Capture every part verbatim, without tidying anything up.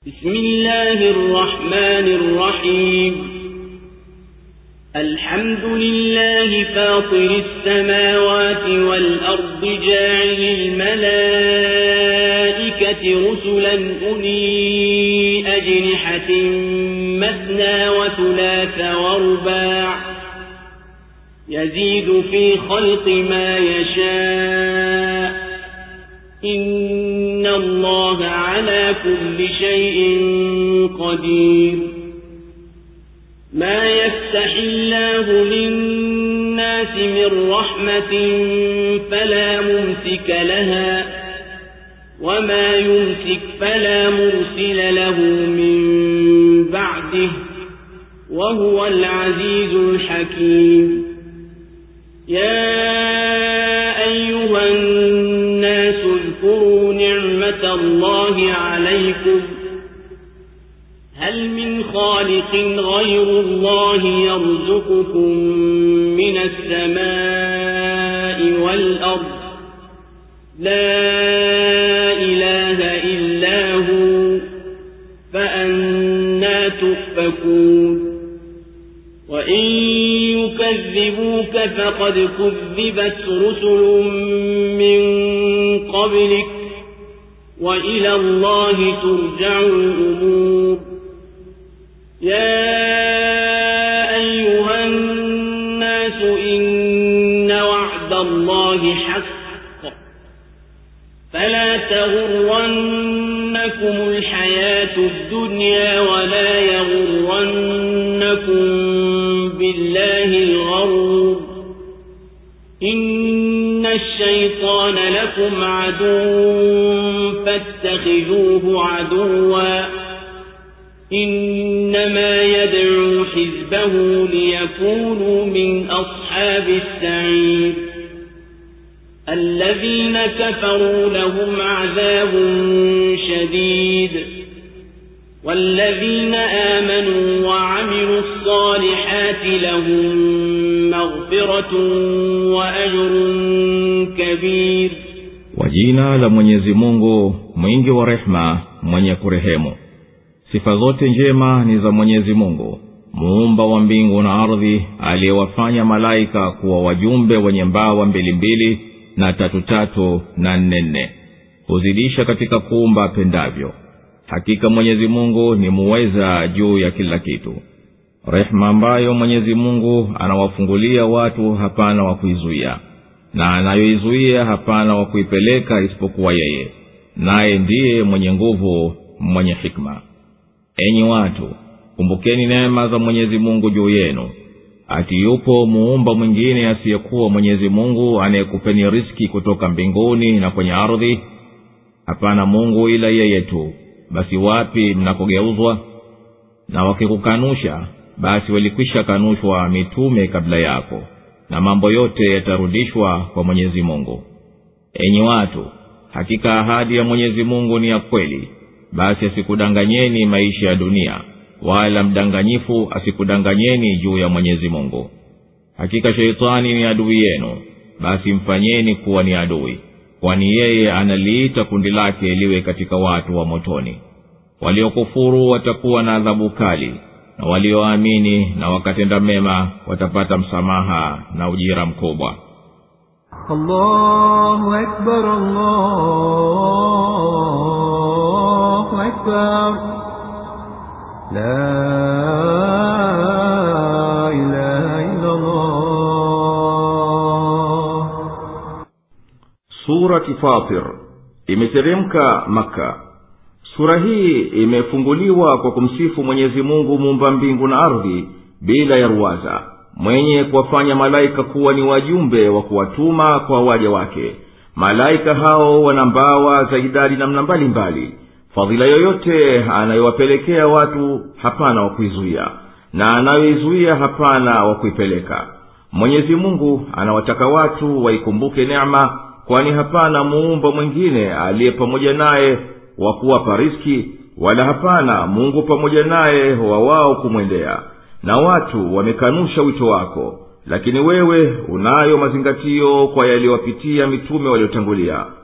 بسم الله الرحمن الرحيم. الحمد لله فاطر السماوات والأرض جاعل الملائكة رسلا أولي أجنحة مثنى وثلاث ورباع يزيد في خلق ما يشاء إن الله على كل شيء قدير. ما يفتح الله للناس من رحمة فلا ممسك لها وما يمسك فلا مرسل له من بعده وهو العزيز الحكيم. يا أيها الناس اذكروا نعمة الله عليكم هل من خالق غير الله يرزقكم من السماء والأرض لا إله إلا هو فأنى تؤفكون. وإن يكذبوك فقد كذبت رسل من قبلك وإلى الله ترجع الأمور. يا أيها الناس إن وعد الله حق فلا تغرنكم الحياة الدنيا ولا يغرنكم بالله الغرور. إن الشيطان لكم عدو فاتخذوه عدوا إنما يدعو حزبه ليكونوا من أصحاب السعير. الذين كفروا لهم عذاب شديد والذين آمنوا وعملوا الصالحات لهم مغفرة وأجر كبير. وجينا لمwenyezi Mungu mwingi wa rehema mwenye kurehemu. Sifa zote njema ni za Mwenyezi Mungu, muumba wa mbingu na ardhi, aliyewafanya malaika kuwa wajumbe wenye mbawa mbili mbili na tatu tatu na nne nne, huzidisha katika kuumba pendavyo. Hakika Mwenyezi Mungu ni muweza juu ya kila kitu. Rehema ambayo Mwenyezi Mungu anawafungulia watu hapana wa kuizuia, na anayoizuia hapana wa kuipeleka isipokuwa yeye, naye ndiye mwenye nguvu mwenye hikma. Enyi watu, kumbukeni neema za Mwenyezi Mungu juu yenu. Ati yupo muumba mwingine asiyekuwa Mwenyezi Mungu anayekupeni riziki kutoka mbinguni na kwenye ardhi? Hapana Mungu ila yeye tu. Basi wapi mnakogeuzwa? Na wakikukanusha, basi walikwisha kanushwa mitume kabla yako, na mambo yote yatarudishwa kwa Mwenyezi Mungu. Enyi watu, hakika ahadi ya Mwenyezi Mungu ni ya kweli, basi asikudanganyeni maisha ya dunia, wala mdanganyifu asikudanganyeni juu ya Mwenyezi Mungu. Hakika sheitani ni adui yenu, basi mfanyeni kuwa ni adui, kwani yeye analiita kundi lake liwe katika watu wa motoni. Waliokufuru watakuwa na adhabu kali, na walioamini na wakatenda mema watapata msamaha na ujira mkubwa. Allahu Akbar, Allahu Akbar, la ilaha illa Allah. Surati Fatir imeteremka Makka. Sura hii imefunguliwa kwa kumsifu Mwenyezi Mungu muumba mbingu na ardhi bila ya ruwaza, mwenye kuwafanya malaika kuwa ni wajumbe wa kuwatuma kwa waja wake. Malaika hao wana mbawa za idadi na namna mbalimbali. Fadhila yoyote anayowapelekea watu hapana wa kuizuia, na anayoizuia hapana wa kuipeleka. Mwenyezi Mungu anawataka watu waikumbuke neema, kwani hapana muumba mwingine aliye pamoja naye wa kuwapa riziki, wala hapana Mungu pamoja naye wa wao kumwendea. Na watu wamekanusha wito wako, lakini wewe unayo mazingatio kwa yaliyowapitia mitume waliotangulia,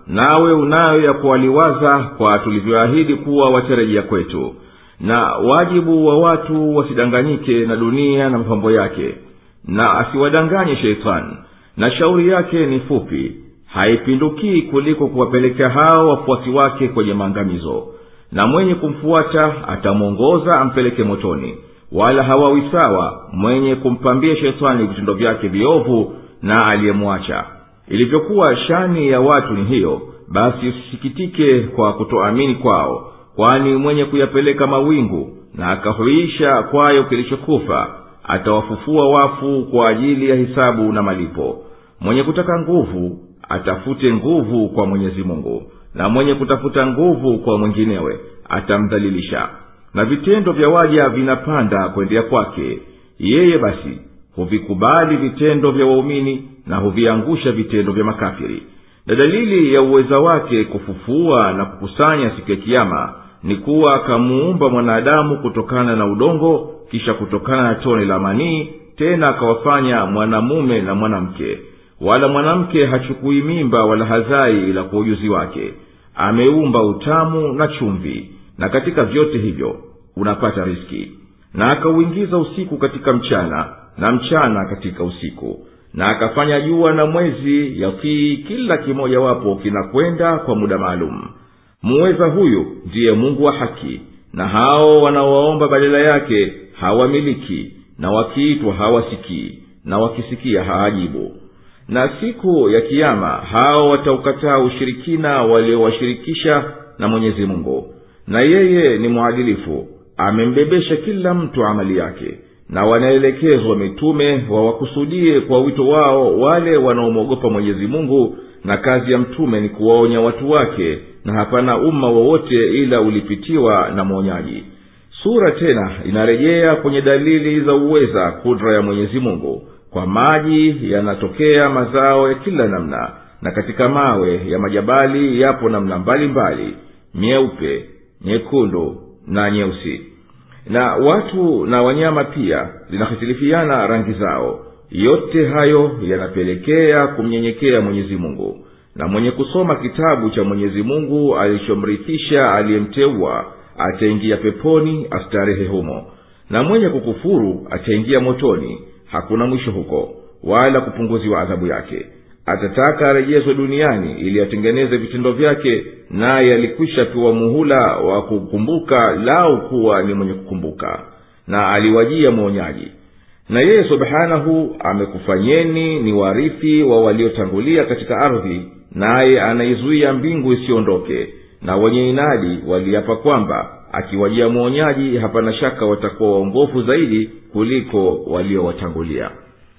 nawe unayo ya kuwaliwaza kwa tulivyoahidi kuwa watarejea kwetu. Na wajibu wa watu wasidanganyike na dunia na mapambo yake, na asiwadanganye sheitani, na shauri yake ni fupi, haipindukii kuliko kuwapelekea hao wafuasi wake kwenye maangamizo. Na mwenye kumfuata atamwongoza ampeleke motoni, wala hawawi sawa mwenye kumpambia shetani vitendo vyake viovu na aliyemwacha. Ilivyokuwa shani ya watu ni hiyo, basi usisikitike kwa kutoamini kwao, kwani mwenye kuyapeleka mawingu na akahuisha kwayo kilichokufa atawafufua wafu kwa ajili ya hisabu na malipo. Mwenye kutaka nguvu atafute nguvu kwa Mwenyezi Mungu, na mwenye kutafuta nguvu kwa mwinginewe atamdhalilisha. Na vitendo vya waja vinapanda kwendea kwake yeye, basi huvikubali vitendo vya waumini na huviangusha vitendo vya makafiri. Na dalili ya uweza wake kufufua na kukusanya siku ya kiyama ni kuwa akamuumba mwanadamu kutokana na udongo, kisha kutokana na tone la manii, tena akawafanya mwanamume na mwanamke. Wala mwanamke hachukui mimba wala hazai ila kwa ujuzi wake. Ameumba utamu na chumvi, na katika vyote hivyo unapata riski. Na akauingiza usiku katika mchana na mchana katika usiku, na akafanya jua na mwezi yatii kila kimoja wapo kinakwenda kwa muda maalum. Muweza huyu ndiye Mungu wa haki, na hao wanaowaomba badala yake hawamiliki, na wakiitwa hawasikii, na wakisikia haajibu. Na siku ya kiyama hao wataukataa ushirikina waliowashirikisha na Mwenyezi Mungu. Na yeye ni mwadilifu, amembebesha kila mtu amali yake. Na wanaelekezwa mitume wawakusudie kwa wito wao wale wanaomwogopa Mwenyezi Mungu, na kazi ya mtume ni kuwaonya watu wake, na hapana umma wowote ila ulipitiwa na mwonyaji. Sura tena inarejea kwenye dalili za uweza kudra ya Mwenyezi Mungu. Kwa maji yanatokea mazao ya kila namna, na katika mawe ya majabali yapo namna mbalimbali, nyeupe, nyekundu na nyeusi. Na watu na wanyama pia zinahitilifiana rangi zao. Yote hayo yanapelekea kumnyenyekea Mwenyezi Mungu. Na mwenye kusoma kitabu cha Mwenyezi Mungu alichomrithisha aliyemteua ataingia peponi astarehe humo, na mwenye kukufuru ataingia motoni, hakuna mwisho huko wala kupunguziwa adhabu yake. Atataka arejezwe duniani ili atengeneze vitendo vyake, naye alikwisha pewa muhula wa kukumbuka lau kuwa ni mwenye kukumbuka, na aliwajia mwonyaji. Na yeye subhanahu amekufanyeni ni warithi wa waliotangulia katika ardhi, naye anaizuia mbingu isiondoke. Na wenye inadi waliapa kwamba akiwajia mwonyaji hapana shaka watakuwa waongofu zaidi kuliko waliowatangulia.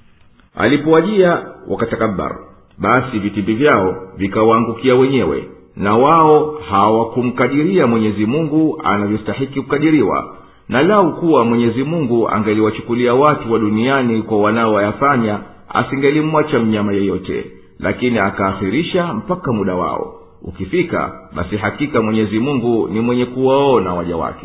Alipowajia wakatakabar, basi vitimbi vyao vikawaangukia wenyewe, na wao hawakumkadiria Mwenyezi Mungu anavyostahiki kukadiriwa. Na lau kuwa Mwenyezi Mungu angeliwachukulia watu wa duniani kwa wanaoyafanya, asingelimwacha mnyama yeyote, lakini akaakhirisha mpaka muda wao ukifika. Basi hakika Mwenyezi Mungu ni mwenye kuwaona waja wake.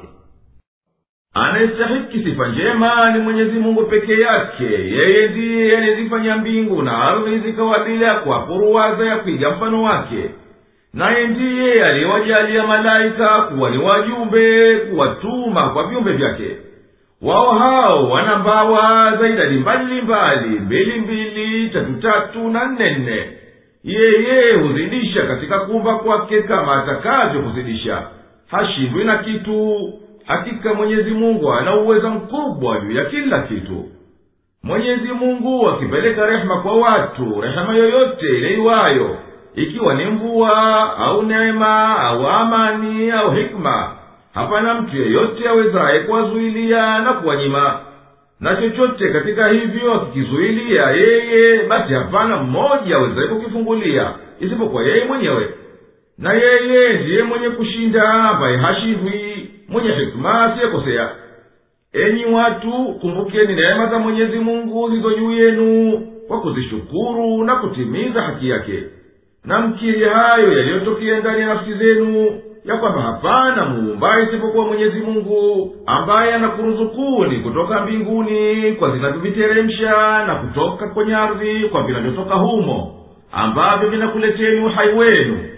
Anayestahiki sifa njema ni Mwenyezi Mungu peke yake. Yeye ndiye anayezifanya mbingu na ardhi zikawa bila kwa kuruwaza ya kuiga mfano wake. Naye ndiye aliyewajalia malaika kuwa ni wajumbe kuwatuma kwa viumbe vyake. Wao hao wana mbawa za idadi mbali mbali, mbili mbili, tatu tatu na nne nne. Yeye huzidisha katika kuumba kwake kama atakavyo kuzidisha, hashindwi na kitu. Hakika Mwenyezi Mungu ana uwezo mkubwa juu ya kila kitu. Mwenyezi Mungu akipeleka rehema kwa watu, rehema yoyote ile iwayo, ikiwa ni mvua au neema au amani au hikma, hapana mtu yeyote awezaye kuwazuilia na kuwanyima. Na chochote katika hivyo akikizuilia yeye, basi hapana mmoja awezaye kukifungulia isipokuwa yeye mwenyewe. Na yeye ndiye mwenye kushinda ambaye hashindwi, mwenye hikma asiyekosea. Enyi watu, kumbukeni neema za Mwenyezi Mungu zilizo juu yenu kwa kuzishukuru na kutimiza haki yake. Na mkiri hayo yaliyotokea ndani ya nafsi zenu, ya kwamba hapana muumbaye isipokuwa Mwenyezi Mungu, ambaye anakuruzukuni kutoka mbinguni kwa zinavyoviteremsha na kutoka kwenye ardhi kwa vinavyotoka humo, ambavyo vinakuleteni uhai wenu.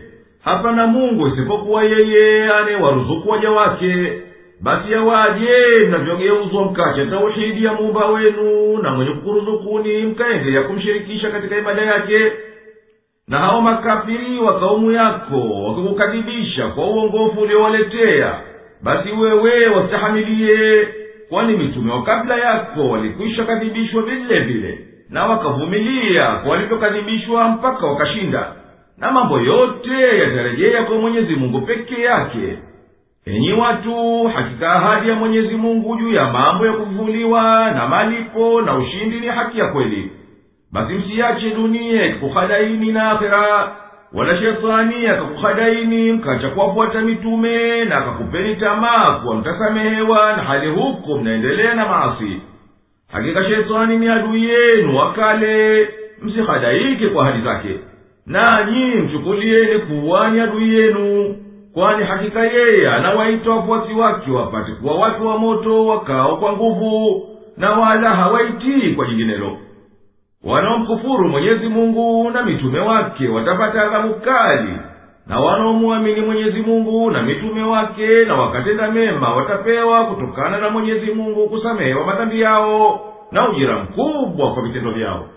hapana Mungu isipokuwa yeye anayewaruzuku waja wake. Basi yawaje mnavyogeuzwa mkacha tauhidi ya Muumba wenu na mwenye kukuruzukuni mkaendelea kumshirikisha katika ibada yake? Na hao makafiri wa kaumu yako wakikukadhibisha kwa uongofu uliowaletea, basi wewe wastahamilie, kwani mitume wa kabla yako walikwisha kadhibishwa vile vile, na wakavumilia kwa walivyokadhibishwa mpaka wakashinda. Na mambo yote yatarejea kwa Mwenyezi Mungu peke yake. Enyi watu, hakika ahadi ya Mwenyezi Mungu juu ya mambo ya kufufuliwa na malipo na ushindi ni haki ya kweli. Basi msiache dunia ikukhadaini na akhera, wala shetani akakukhadaini mkacha kuwafuata mitume na akakupeni tamaa kuwa mtasamehewa na hali huko mnaendelea na maasi. Hakika shetani ni adui yenu wakale, msikhadaike kwa hadi zake, nanyi mchukulieni kuwa ni adui yenu, kwani hakika yeye anawaita wafuasi wake wapate kuwa watu wa moto wakao kwa nguvu, na wala hawaitii kwa jinginelo. Wanaomkufuru Mwenyezi Mungu na mitume wake watapata adhabu kali, na wanaomuamini Mwenyezi Mungu na mitume wake na wakatenda mema watapewa kutokana na Mwenyezi Mungu kusamehewa madhambi yao na ujira mkubwa kwa vitendo vyao.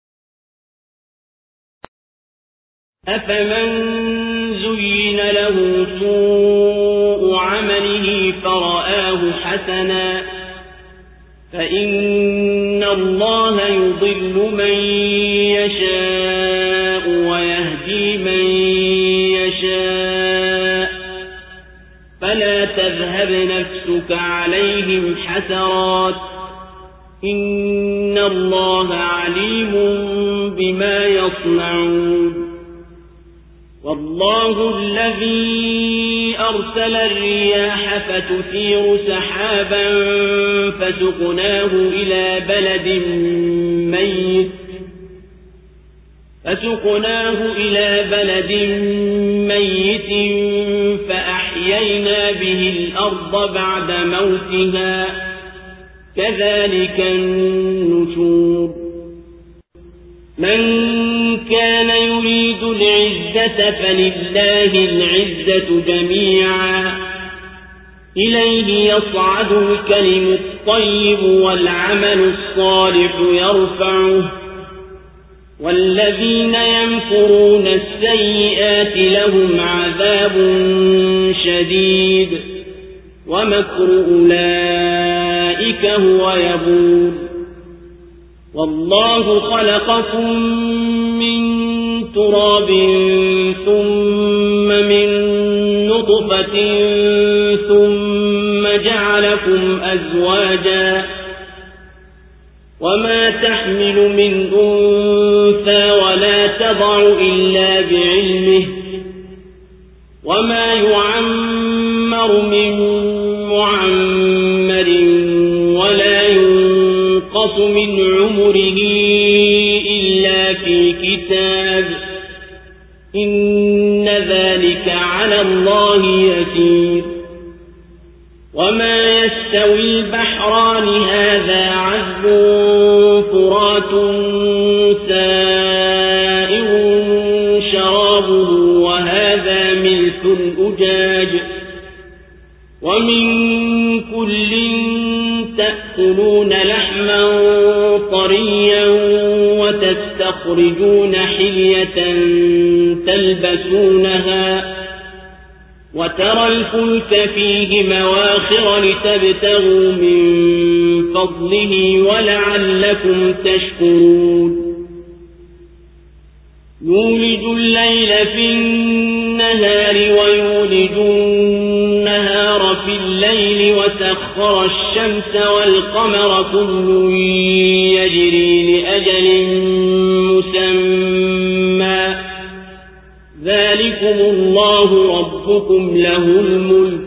أفمن زين له سوء عمله فرآه حسنا فإن الله يضل من يشاء ويهدي من يشاء فلا تذهب نفسك عليهم حسرات إن الله عليم بما يصنعون والله الذي أرسل الرياح فتثير سحابا فسقناه إلى بلد ميت فسقناه إلى بلد ميت فأحيينا به الأرض بعد موتها كذلك النشور من كان يريد العزة فلله العزة جميعا إليه يصعد الكلم الطيب والعمل الصالح يرفعه والذين يمكرون السيئات لهم عذاب شديد ومكر أولئك هو يبور والله خلقكم من تراب ثم من نطفة ثم جعلكم أزواجا وما تحمل من أنثى ولا تضع إلا بعلمه وما يعمر من معمر ولا ينقص من عمره إلا في كتاب إن ذلك على الله يسير وما يستوي البحران هذا عذب فرات سائر شرابه وهذا ملح أجاج ومن كل تأكلون لحما طريا وتستخرجون حلية تلبسونها وترى الفلك فيه مواخر لتبتغوا من فضله ولعلكم تشكرون يولج الليل في النهار ويولج النهار في الليل وسخر الشمس والقمر كل يجري لأجل مسمى ذلكم الله ربكم له الملك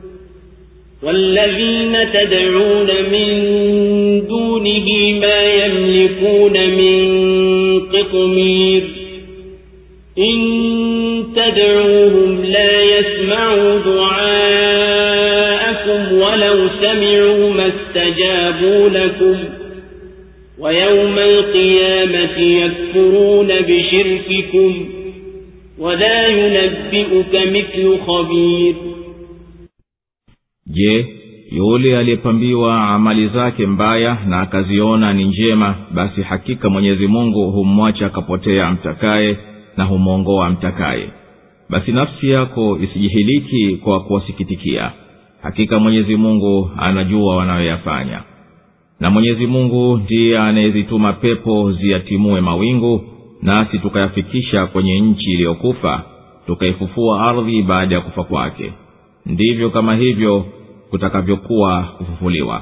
والذين تدعون من دونه ما يملكون من قطمير إن تدعوهم لا يسمعوا دعاءكم ولو سمعوا ما استجابوا لكم ويوم القيامة يكفرون بشرككم ولا ينبئك مثل خبير. Je, yule aliyepambiwa amali zake mbaya na akaziona ni njema, basi hakika Mwenyezi Mungu humwacha akapotea amtakaye na humwongoa amtakaye. Basi nafsi yako isijihiliki kwa kuwasikitikia. Hakika Mwenyezi Mungu anajua wanayoyafanya. Na Mwenyezi Mungu ndiye anayezituma pepo ziyatimue mawingu, nasi tukayafikisha kwenye nchi iliyokufa, tukaifufua ardhi baada ya kufa kwake. Ndivyo kama hivyo kutakavyokuwa kufufuliwa.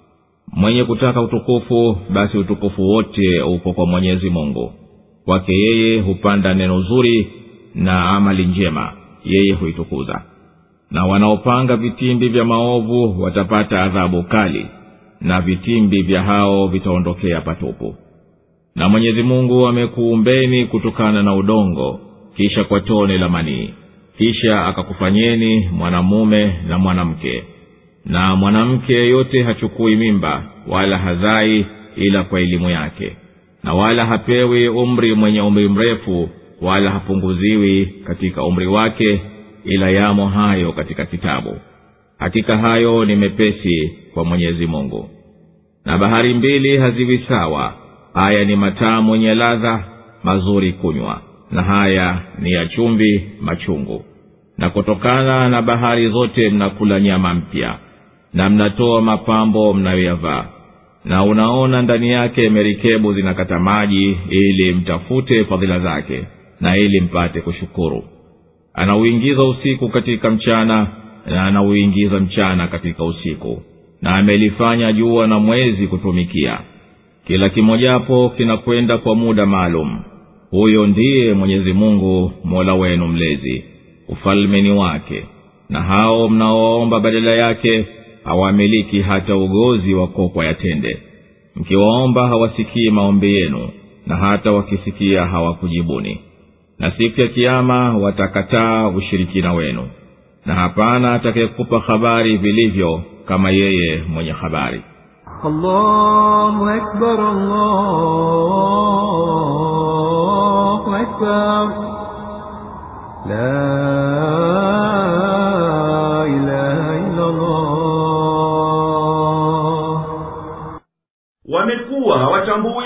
Mwenye kutaka utukufu, basi utukufu wote upo kwa Mwenyezi Mungu. Kwake yeye hupanda neno zuri na amali njema, yeye huitukuza. Na wanaopanga vitimbi vya maovu watapata adhabu kali, na vitimbi vya hao vitaondokea patupu. Na Mwenyezi Mungu amekuumbeni kutokana na udongo, kisha kwa tone la manii, kisha akakufanyeni mwanamume na mwanamke. Na mwanamke yeyote hachukui mimba wala hazai ila kwa elimu yake, na wala hapewi umri mwenye umri mrefu wala hapunguziwi katika umri wake, ila yamo hayo katika kitabu. Hakika hayo ni mepesi kwa Mwenyezi Mungu. Na bahari mbili haziwi sawa, haya ni matamu yenye ladha mazuri kunywa, na haya ni ya chumvi machungu. Na kutokana na bahari zote mnakula nyama mpya, na mnatoa mapambo mnayoyavaa. Na unaona ndani yake merikebu zinakata maji ili mtafute fadhila zake, na ili mpate kushukuru. Anauingiza usiku katika mchana, na anauingiza mchana katika usiku, na amelifanya jua na mwezi kutumikia. Kila kimojapo kinakwenda kwa muda maalum. Huyo ndiye Mwenyezi Mungu Mola wenu mlezi, ufalme ni wake. Na hao mnaoomba badala yake hawamiliki hata ugozi wa kokwa ya tende. Mkiwaomba hawasikii maombi yenu, na hata wakisikia hawakujibuni. Na siku ya Kiyama watakataa ushirikina wenu, na hapana atakayekupa habari vilivyo kama yeye mwenye habari. Allahu Akbar, Allahu Akbar, la ilaha illa Allah. Wamekuwa hawatambui.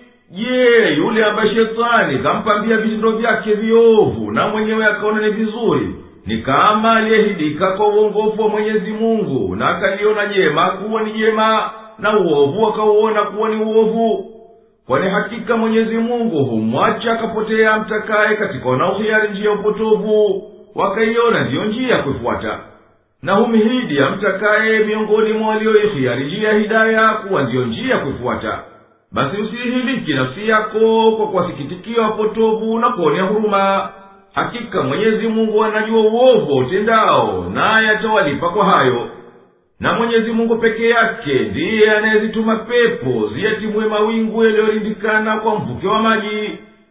Je, yule ambaye shetani kampambia vitendo vyake viovu na mwenyewe akaona ni vizuri, ni kama aliyehidika kwa uongofu wa Mwenyezi Mungu, na akaliona jema kuwa ni jema, na uovu akauona kuwa ni uovu. Kwani hakika Mwenyezi Mungu humwacha akapotea amtakaye katika wanaohiari njia upotovu, wakaiona ndiyo njia kuifuata. Na humhidi amtakaye miongoni mwa walioihiari njia hidaya kuwa ndiyo njia kuifuata. Basi usihiliki nafsi yako kwa kuwasikitikia wapotovu na kuonea huruma. Hakika Mwenyezi Mungu anajua uovu utendao, naye atawalipa kwa hayo. Na Mwenyezi Mungu peke yake ndiye anayezituma pepo ziyatimue mawingu yaliyorindikana kwa mvuke wa maji.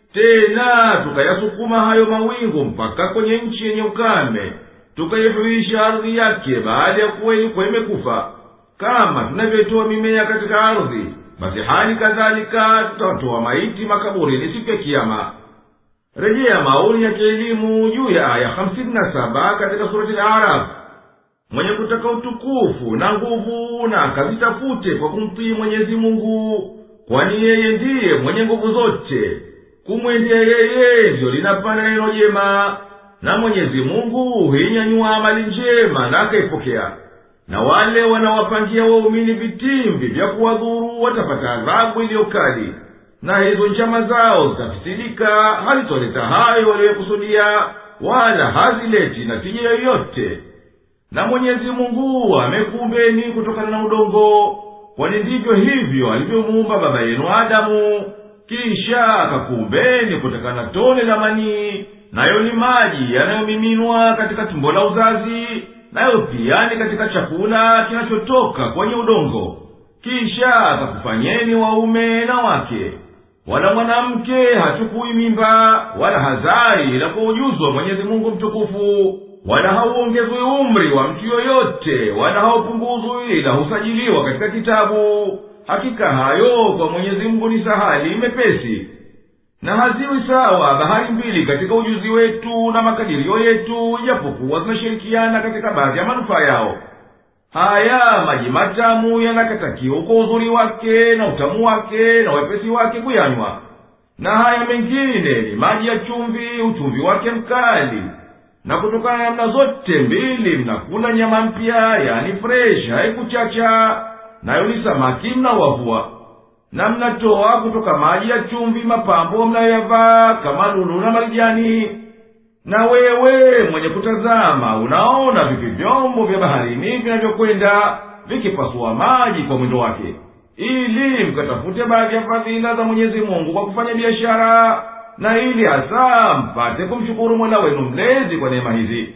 Tena tukayasukuma hayo mawingu mpaka kwenye nchi yenye ukame, tukaihuisha ardhi yake baada ya kuwa ilikuwa imekufa. Kama tunavyotoa mimea katika ardhi, basi hali kadhalika tutatoa maiti makaburini siku ya Kiyama. Rejea maoni ya kielimu juu ya aya hamsini na saba katika surati Al-A'raf. Mwenye kutaka utukufu na nguvu na akazitafute kwa kumtii Mwenyezi Mungu, kwani yeye ndiye mwenye nguvu zote. Kumwendea yeye ndio linapanda neno jema, na Mwenyezi Mungu hinyanyua amali njema na akaipokea. Na wale wanawapangia waumini vitimbi vya kuwadhuru watapata adhabu iliyokali, na hizo njama zao zitafisidika, halitoleta hayo waliyokusudia, wala hazileti natija yoyote. Na Mwenyezi Mungu amekuumbeni kutokana na udongo, kwani ndivyo hivyo alivyomuumba baba yenu Adamu. Kisha akakuumbeni kutokana na tone la manii, nayo ni maji yanayomiminwa katika tumbo la uzazi, nayo pia ni katika chakula kinachotoka kwenye udongo. Kisha akakufanyeni waume na wake. Wala mwanamke hachukui mimba wala hazai ila kwa ujuzi wa Mwenyezi Mungu mtukufu, wala hauongezwi umri wa mtu yoyote, wala haupunguzwi ila husajiliwa katika kitabu. Hakika hayo kwa Mwenyezi Mungu ni sahali mepesi. na haziwi sawa bahari mbili katika ujuzi wetu na makadirio yetu, ijapokuwa zinashirikiana katika baadhi ya manufaa yao. haya maji matamu yanakatakiwa kwa uzuri wake na utamu wake na wepesi wake kuyanywa, na haya mengine ni maji ya chumvi, uchumvi wake mkali. Na kutokana na namna zote mbili mnakula nyama mpya, yani fresh, haikuchacha, nayo ni samaki mnawavua. Na mnatoa kutoka maji ya chumvi mapambo mnayoyavaa kama lulu na marijani. Na wewe mwenye kutazama unaona vipi vyombo vya baharini vinavyokwenda vikipasua maji kwa mwendo wake, ili mkatafute baadhi ya fadhila za Mwenyezi Mungu kwa kufanya biashara, na ili hasa mpate kumshukuru Mola wenu mlezi kwa neema hizi.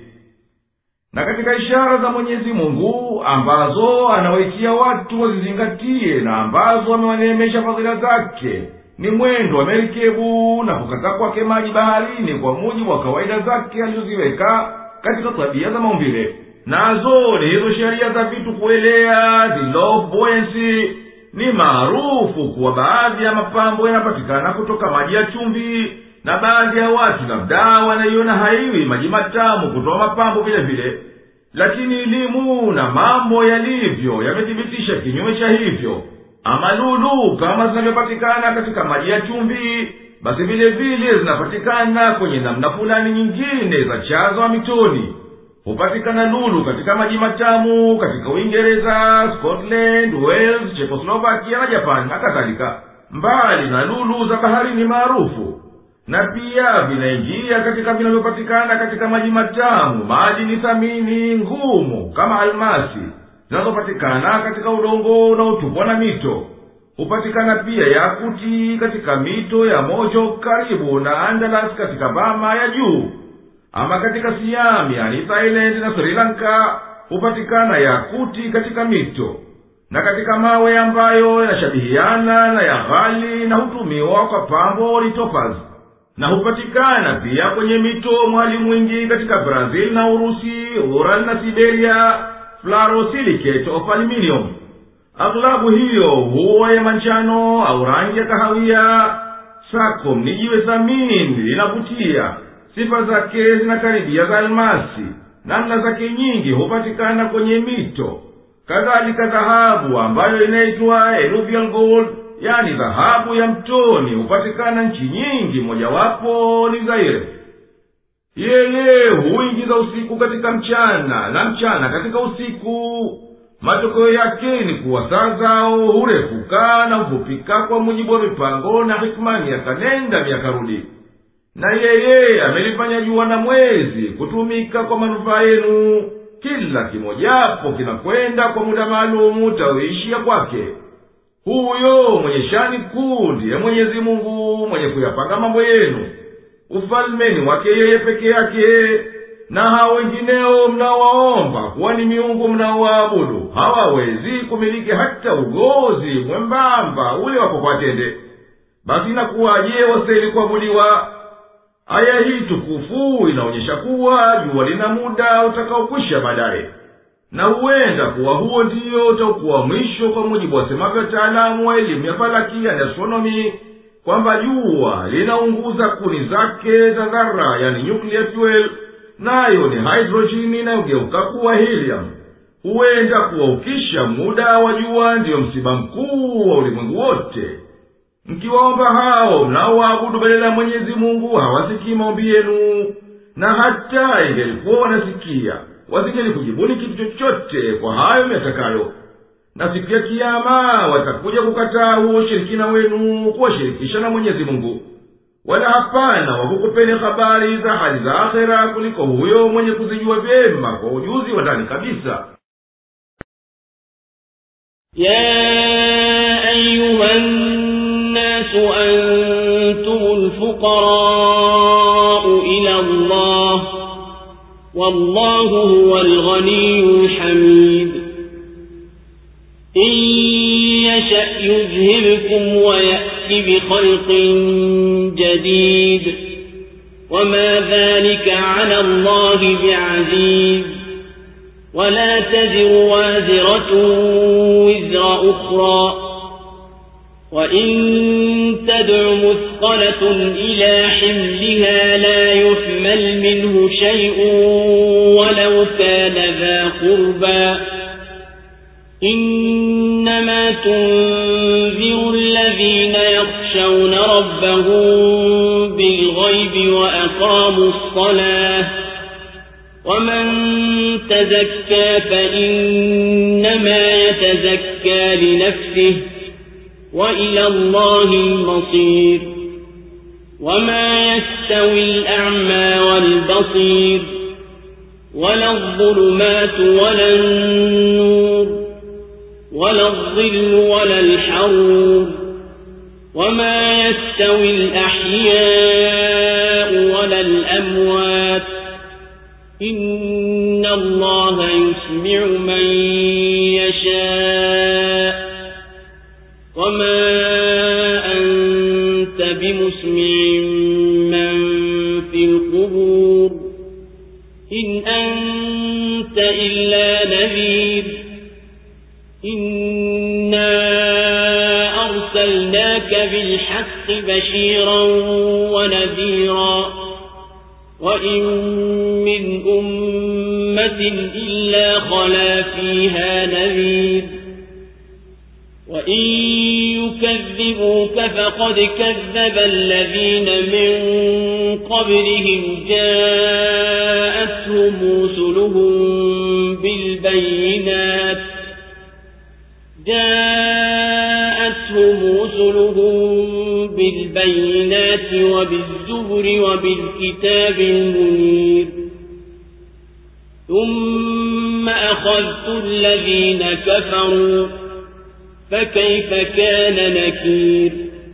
Na katika ishara za Mwenyezi Mungu ambazo anawaitia watu wazizingatie na ambazo amewaneemesha fadhila zake ni mwendo wa merikebu na kukata kwake maji baharini kwa mujibu wa kawaida zake alizoziweka katika tabia za maumbile. Nazo ni hizo sheria za vitu kuelea, the law of buoyancy. Ni maarufu kuwa baadhi ya mapambo yanapatikana kutoka maji ya chumvi, na baadhi ya watu labda wanaiona haiwi maji matamu kutoa mapambo vile vile. Lakini elimu na mambo yalivyo yamethibitisha kinyume cha hivyo. Ama lulu kama zinavyopatikana katika maji ya chumvi, basi vile vile zinapatikana kwenye namna fulani nyingine za chazo wa mitoni. Hupatikana lulu katika maji matamu katika Uingereza, Scotland, Wales, Czechoslovakia na Japan na kadhalika, mbali na lulu za baharini maarufu. Na pia vinaingia katika vinavyopatikana katika maji matamu madini thamini ngumu kama almasi zinazopatikana katika udongo na utupwa na mito. Hupatikana pia yakuti katika mito ya Mojo karibu na Andalas katika Bama ya juu. Ama katika Siam, yani Thailand na Sri Lanka, hupatikana yakuti katika mito na katika mawe ambayo yanashabihiana na ya ghali na hutumiwa kwa pambo li topaz. Na hupatikana pia kwenye mito mwali mwingi katika Brazil na Urusi, Ural na Siberia, fluorosilicate of aluminium. Aghlabu hiyo huwa ya manjano au rangi ya kahawia. Sakom ni jiwe thamini linavutia. Sifa zake zinakaribia za almasi. Namna zake nyingi hupatikana kwenye mito. Kadhalika dhahabu ambayo inaitwa alluvial gold, yani dhahabu ya mtoni, hupatikana nchi nyingi, mojawapo ni Zaire. Yeye huingiza usiku katika mchana na mchana katika usiku. Matokeo yake ni kuwa saa zao hurefuka na hufupika kwa mujibu wa mipango na hikmani ya kanenda miaka rudi. Na yeye amelifanya jua na mwezi kutumika kwa manufaa yenu. Kila kimojapo kinakwenda kwa muda maalumu tawisha kwake. Huyo mwenye shani kuu ndiye Mwenyezi Mungu mwenye kuyapanga mambo yenu. Ufalme ni wake yeye peke yake, na hao wengineo mnawaomba kuwa ni miungu mnaoabudu hawawezi kumiliki hata ugozi mwembamba ule wako kwa tende. Basi inakuwaje wastahili kuabudiwa? Aya hii tukufu inaonyesha kuwa jua lina muda utakaokwisha baadaye, na huenda kuwa huo ndiyo utakuwa mwisho kwa mujibu wa semavyo wataalamu wa elimu ya falaki ya astronomy, kwamba jua linaunguza kuni zake za dhara, yani nuclear fuel, nayo ni hydrogen inayogeuka kuwa helium. Huenda kuwa ukisha muda wa jua ndiyo msiba mkuu wa ulimwengu wote. Mkiwaomba hao mnaoabudu badala ya Mwenyezi Mungu hawasikii maombi yenu, na hata ingelikuwa wanasikia wasingeli kujibuni kitu chochote kwa hayo mnatakayo. Na siku ya Kiyama watakuja kukataa huo shirikina wenu kuwashirikisha na Mwenyezi Mungu. Wala hapana wakukupeni habari za hali za akhera kuliko huyo mwenye kuzijua vyema kwa ujuzi wa ndani kabisa. Ya ayyuhan nasu antumul fuqara'u ila Allah wallahu huwal ghaniyyul hamid. إن يشأ يذهبكم ويأتي بخلق جديد وما ذلك على الله بعزيز. ولا تزر وازرة وزر أخرى وإن تدع مثقلة إلى حملها لا يحمل منه شيء ولو كان ذا قربى إنما تنذر الذين يخشون ربهم بالغيب وأقاموا الصلاة ومن تزكى فإنما يتزكى لنفسه وإلى الله المصير وما يستوي الأعمى والبصير ولا الظلمات ولا النور ولا الظل ولا الحرور وما يستوي الأحياء ولا الأموات إن الله يسمع من يشاء وما أنت بمسمع من في القبور إن أنت إلا نذير إنا أرسلناك بالحق بشيرا ونذيرا وإن من أمة إلا خلا فيها نذير وإن يكذبوك فقد كذب الذين من قبلهم جاءتهم رسلهم بالبينات جاءتهم رسلهم بالبينات وبالزبر وبالكتاب المنير ثم أخذت الذين كفروا فكيف كان نكير.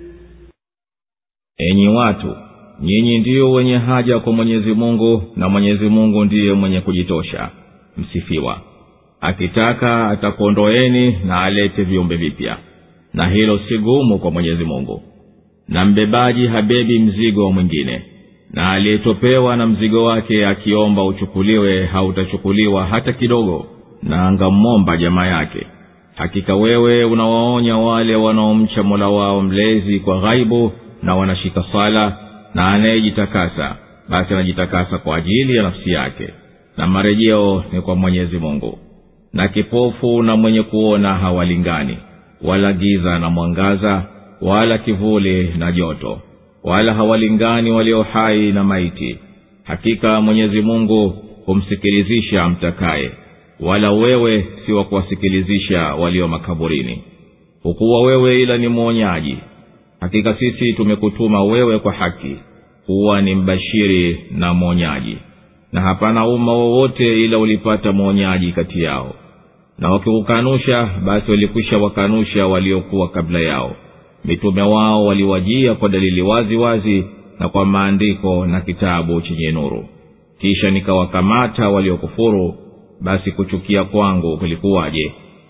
Enyi watu, nyinyi ndio wenye haja kwa Mwenyezi Mungu na Mwenyezi Mungu ndiye mwenye kujitosha msifiwa. Akitaka atakuondoeni na alete viumbe vipya, na hilo si gumu kwa Mwenyezi Mungu. Na mbebaji habebi mzigo wa mwingine, na aliyetopewa na mzigo wake akiomba uchukuliwe hautachukuliwa hata kidogo, na angamomba jamaa yake. Hakika wewe unawaonya wale wanaomcha Mola wao mlezi kwa ghaibu na wanashika sala, na anayejitakasa basi anajitakasa kwa ajili ya nafsi yake, na marejeo ni kwa Mwenyezi Mungu. Na kipofu na mwenye kuona hawalingani, wala giza na mwangaza, wala kivuli na joto, wala hawalingani walio hai na maiti. Hakika Mwenyezi Mungu humsikilizisha mtakaye, wala wewe si wa kuwasikilizisha walio makaburini. Hukuwa wewe ila ni mwonyaji. Hakika sisi tumekutuma wewe kwa haki, kuwa ni mbashiri na mwonyaji, na hapana umma wowote ila ulipata mwonyaji kati yao. Na wakikukanusha basi walikwisha wakanusha waliokuwa kabla yao. Mitume wao waliwajia kwa dalili wazi wazi na kwa maandiko na kitabu chenye nuru. Kisha nikawakamata waliokufuru, basi kuchukia kwangu kulikuwaje?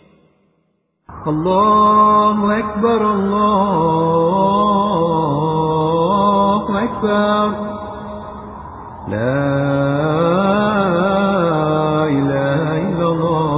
Allahu Akbar, Allahu Akbar, la ilaha illa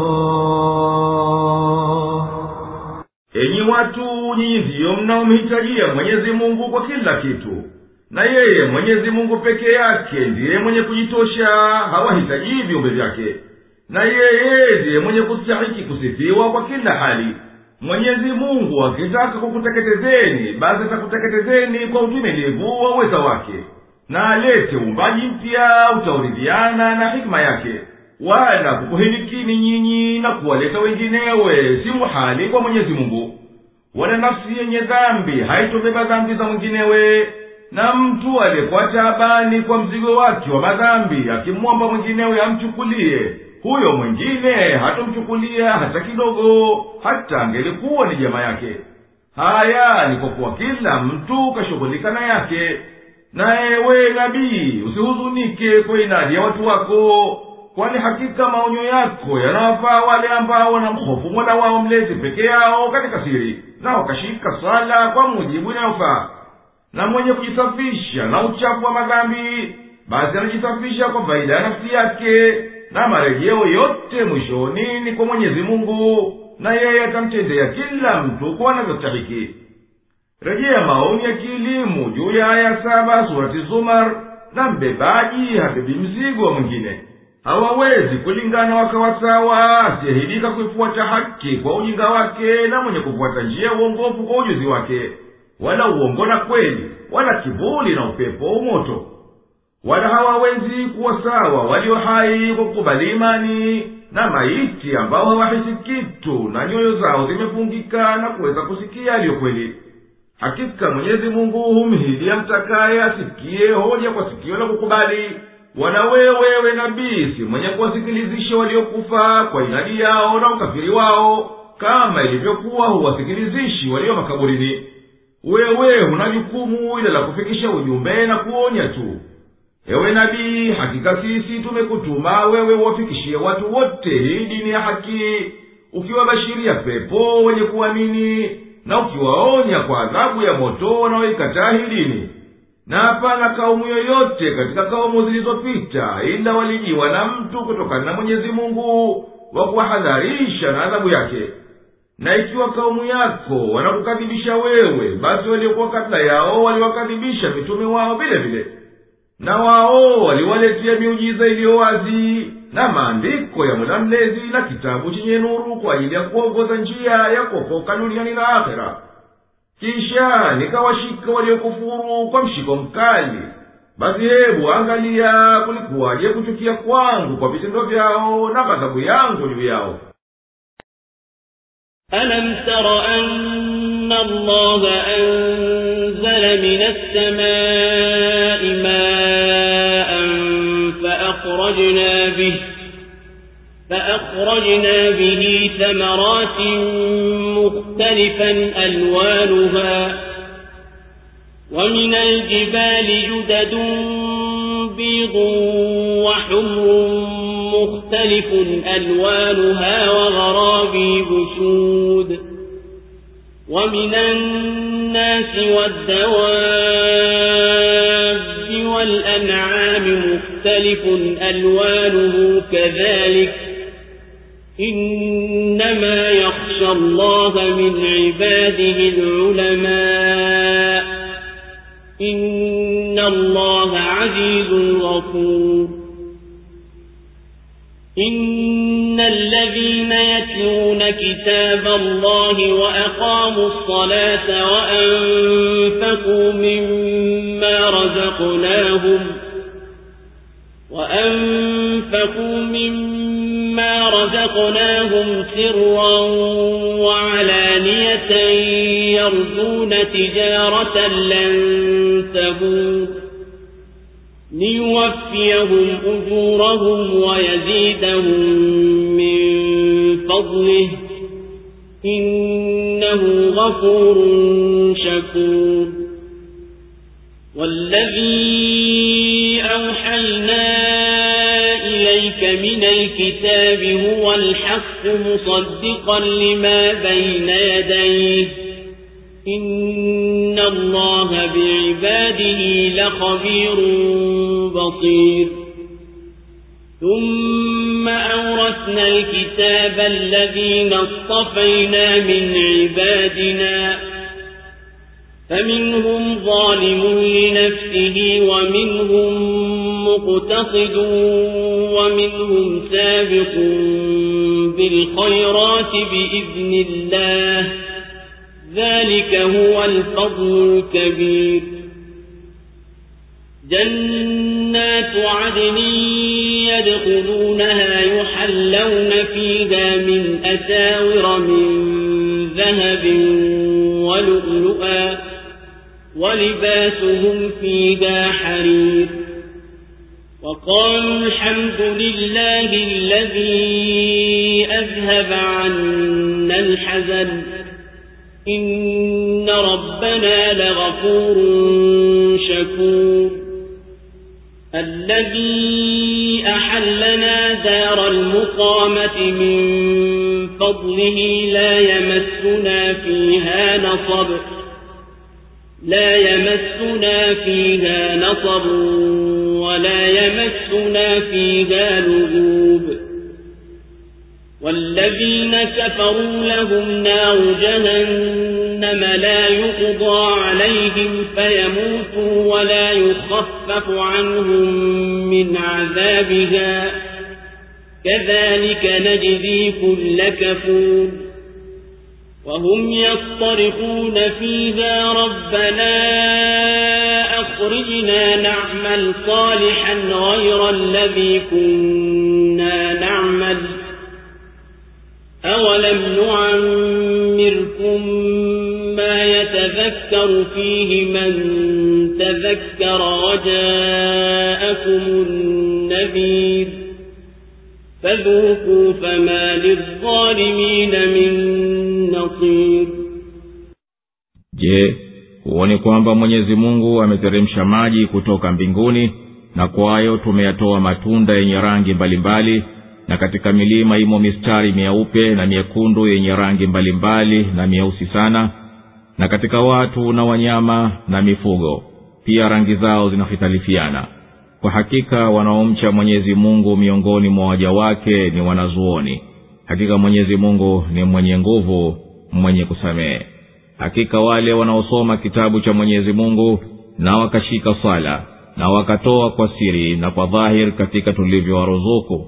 Allah. Enyi watu, nyinyi ndio mnaomhitajia Mwenyezi Mungu kwa kila kitu, na yeye Mwenyezi Mungu peke yake ndiye mwenye kujitosha, hawahitaji viumbe vyake, na yeye ndiye mwenye kustahiki kusifiwa kwa kila hali. Mwenyezi Mungu akitaka kukuteketezeni basi atakuteketezeni kwa utimilivu wa uweza wake, na alete uumbaji mpya utauridhiana na hikma yake. Wala kukuhilikini nyinyi na kuwaleta wenginewe si muhali kwa Mwenyezi Mungu. Wala nafsi yenye dhambi haitobeba dhambi za mwinginewe, na mtu aliyekuwa taabani kwa mzigo wake wa madhambi akimwomba mwinginewe amchukulie, huyo mwingine hatomchukulia hata kidogo, hata angelikuwa ni jamaa yake. Haya ni kwa kuwa kila mtu kashughulika na yake. Na ewe nabii, usihuzunike kwa inadi ya watu wako, kwani hakika maonyo yako yanawafaa wale ambao wanamhofu Mola wao mlezi peke yao katika siri, na wakashika sala kwa mujibu inayofaa. Na mwenye kujisafisha na uchafu wa madhambi basi anajisafisha kwa faida ya nafsi yake, na marejeo yote mwishoni ni kwa Mwenyezi Mungu, na yeye atamtendea kila mtu kwa anavyostahili. rejea maoni ya kielimu juu ya aya saba surati Zumar. Na mbebaji habebi mzigo wa mwingine. Hawawezi kulingana wakawa sawa asiyehidika kuifuata haki kwa ujinga wake na mwenye kufuata njia uongofu kwa ujuzi wake, wala uongo na kweli, wala kivuli na upepo wa moto. Wala hawawezi kuwa sawa walio hai kwa kukubali imani na maiti ambao hawahisi kitu na nyoyo zao zimefungika na kuweza kusikia aliyo kweli. Hakika Mwenyezi Mungu humhidia mtakaye asikie hoja kwa sikio la kukubali. Wala wewe we nabii si mwenye kuwasikilizisha waliokufa kwa inadi yao na ukafiri wao, kama ilivyokuwa huwasikilizishi walio makaburini. Wewe huna jukumu ila la kufikisha ujumbe na kuonya tu. Ewe nabii, hakika sisi tumekutuma wewe uwafikishie watu wote hii dini ya haki, ukiwabashiria pepo wenye kuamini na ukiwaonya kwa adhabu ya moto wanaoikataa hii dini. Na hapana kaumu yoyote katika kaumu zilizopita ila walijiwa na mtu kutokana na Mwenyezi Mungu wa kuwahadharisha na adhabu yake. Na ikiwa kaumu yako wanakukadhibisha wewe, basi waliokuwa kabla yao waliwakadhibisha mitume wao vile vile. Na wao waliwaletea miujiza iliyo wazi na maandiko ya Mola Mlezi na kitabu chenye nuru kwa ajili ya kuongoza njia ya kuokoka duniani na akhera. Kisha nikawashika waliokufuru kwa mshiko mkali. Basi hebu angalia kulikuwaje kuchukia kwangu kwa vitendo vyao na ghadhabu yangu juu yao. ألم تر أن الله أنزل من السماء ماء فأخرجنا به فأخرجنا به ثمرات مختلفا ألوانها ومن الجبال جدد بيض وحمر مختلف ألوانها وغرابيب سود ومن الناس والدواب والأنعام مختلف ألوانه كذلك إنما يخشى الله من عباده العلماء إن الله عزيز غفور إن الذين يتلون كتاب الله وأقاموا الصلاة وأنفقوا مما رزقناهم وأنفقوا مما رزقناهم سرا وعلانية يرجون تجارة لن تبور ليوفيهم أجورهم ويزيدهم من فضله إنه غفور شكور والذي أوحينا إليك من الكتاب هو الحق مصدقا لما بين يديه إن الله بعباده لخبير بصير ثم أورثنا الكتاب الذين اصطفينا من عبادنا فمنهم ظالم لنفسه ومنهم مقتصد ومنهم سابق بالخيرات بإذن الله ذلك هو الفضل الكبير جنات عدن يدخلونها يحلون فيها من أساور من ذهب ولؤلؤا ولباسهم فيها حرير وقالوا الحمد لله الذي أذهب عنا الحزن إن ربنا لغفور شكور الذي أحلنا دار المقامة من فضله لا يمسنا فيها نصب لا يمسنا فيها نصب ولا يمسنا فيها لغوب والذين كفروا لهم نار جهنم لا يقضى عليهم فيموتوا ولا يخفف عنهم من عذابها كذلك نجزي كل كفور وهم يصطرخون فيها ربنا أخرجنا نعمل صالحا غير الذي كنا نعمل أولم نعمركم ما يتذكر فيه من تذكر وجاءكم النذير فذوقوا فما للظالمين من نصير. Je, huoni kwamba Mwenyezi Mungu ameteremsha maji kutoka mbinguni na kwayo tumeyatoa matunda yenye rangi mbalimbali, na katika milima imo mistari mieupe na miekundu yenye rangi mbalimbali na mieusi sana, na katika watu na wanyama na mifugo pia rangi zao zinahitalifiana. Kwa hakika wanaomcha Mwenyezi Mungu miongoni mwa waja wake ni wanazuoni. Hakika Mwenyezi Mungu ni mwenye nguvu, mwenye kusamehe. Hakika wale wanaosoma kitabu cha Mwenyezi Mungu na wakashika sala na wakatoa kwa siri na kwa dhahir katika tulivyowaruzuku,